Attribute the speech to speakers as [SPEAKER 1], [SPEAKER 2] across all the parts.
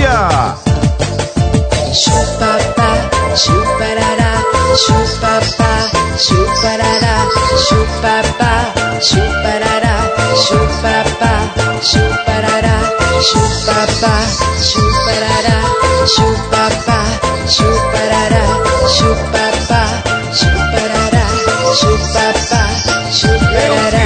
[SPEAKER 1] Delícia.
[SPEAKER 2] Chupapá, chuparará, chupapá, chuparará, chupapá, chuparará, chupapá, chuparará, chupapá, chuparará, chupapá, chuparará, chupapá, chuparará, chupapá, chuparará.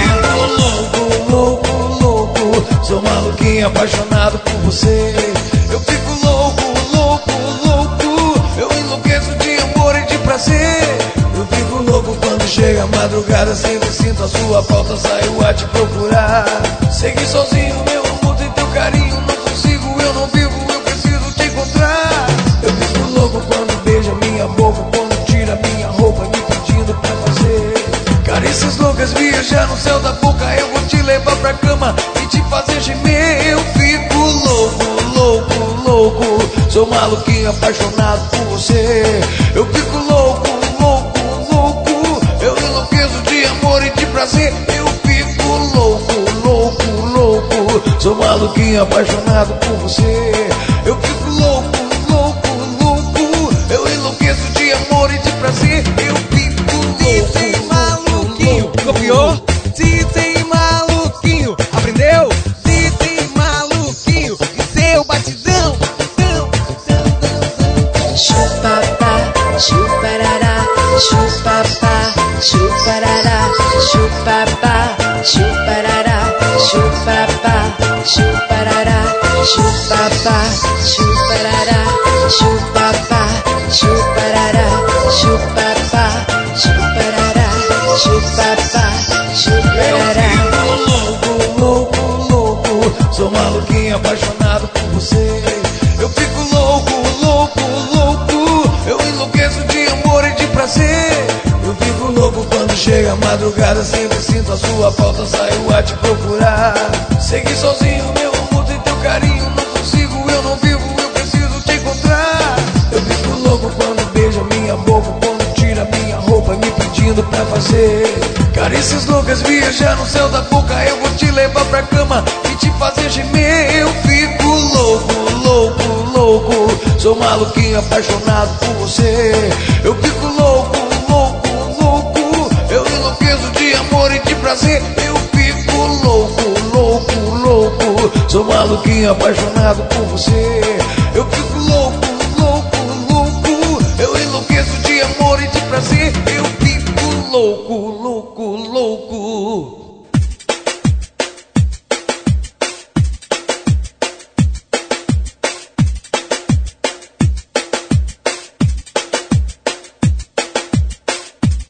[SPEAKER 3] Sou maluquinho apaixonado por você. Eu fico louco, louco, louco. Eu enlouqueço de amor e de prazer. Eu fico louco quando chega a madrugada. Sempre sinto a sua falta, saio a te procurar. Segui sozinho, meu amor, sem teu carinho não consigo, eu não vivo, eu preciso te encontrar. Eu fico louco quando beija minha boca, quando tira minha roupa me pedindo pra fazer carícias loucas, viajar no céu da boca. Eu vou te levar pra cama e te fazer gemer. Eu fico louco, louco, louco. Sou maluquinho apaixonado por você. Eu fico louco, louco, louco. Eu enlouqueço de amor e de prazer. Eu fico louco, louco, louco. Sou maluquinho apaixonado por você. Eu fico louco, louco, louco. Eu enlouqueço de amor e de prazer. Eu fico louco, maluquinho.
[SPEAKER 4] Copiou? DJ maluquinho, aprendeu? DJ maluquinho, e seu batidão.
[SPEAKER 2] Chupapá, chuparará, chupapá, chuparará, chupapá, chuparará, chupapá, chuparará, chupapá, chuparará, chupapá, chuparará, chupapá, chuparará, chupapá, chuparará.
[SPEAKER 3] Louco, louco, louco. Sou maluquinho apaixonado por você. Eu fico louco, louco, louco. Eu enlouqueço de amor e de prazer. Eu fico louco quando chega a madrugada. Sempre sinto a sua falta, saio a te procurar. Segui sozinho, meu amor, sem teu carinho não consigo, eu não vivo, eu preciso te encontrar. Eu fico louco quando beija minha boca, quando tira minha roupa me pedindo pra fazer carícias loucas, viajar no céu da boca. Eu vou te levar pra cama e te fazer gemer. Eu fico louco, louco, louco. Sou maluquinho apaixonado por você. Eu fico louco, louco, louco. Eu enlouqueço de amor e de prazer. Eu fico louco, louco, louco. Sou maluquinho apaixonado por você. Eu fico louco, louco, louco. Eu enlouqueço de amor e de prazer. Eu fico louco, louco.